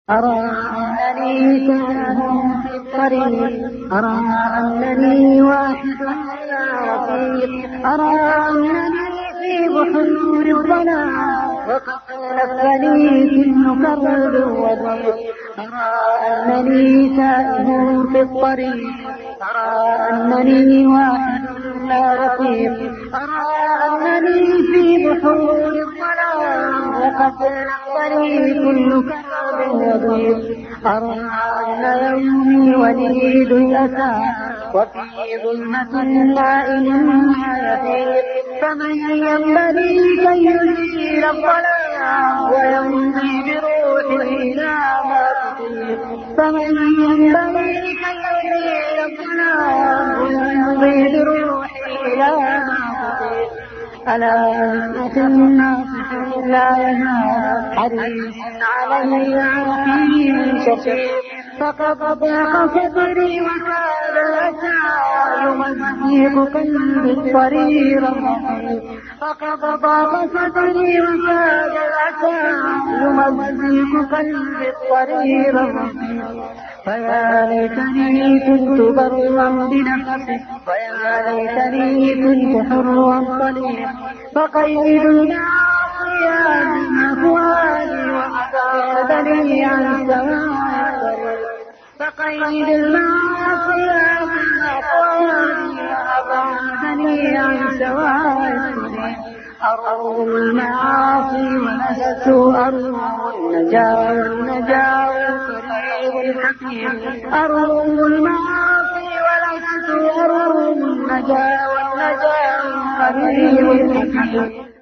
أرى أنني تائه في الطريق، أرى أنني واحد لا رفيق، أرى أنني في بحور الظلام وقد لفني كل كرب وضيق، أرى أنني تائه في الطريق، أرى أنني واحد لا رفيق، أرى أنني في بحور الظلام وقد لفني كل كرب وضيق، أرى أن يومي وليد الأسى وفي ظلمة نائم ما يفيق، فمن ينبغي كي يزيل الظلام ويمضي بروحه إلى ما تطيق، فمن ينبغي كي يزيل الظلام ويمضي بروحه إلى ما تطيق. ألا أخي الناصح لا ينام حريص علي عقيم شفيق، فقد ضاق صدري وكاد الأسى يمزق قلبي الطرير الرحيق، فقد ضاق صدري وكاد الأسى يمزق قلبي الطرير الرحيق، فيا ليتني كنت برا بنفسي، ويا ليتني كنت حرا طليقا، فقيد المعصية من أفوالي وأبعدني عن سواء الطريق، فقيد المعصية من أفوالي وأبعدني عن سواء الطريق، أروم المعاصي ولست أروم النجاة والنجاة والقريب الحكيم، أروم المعاصي ولست أروم النجاة والنجاة والقريب الحكيم.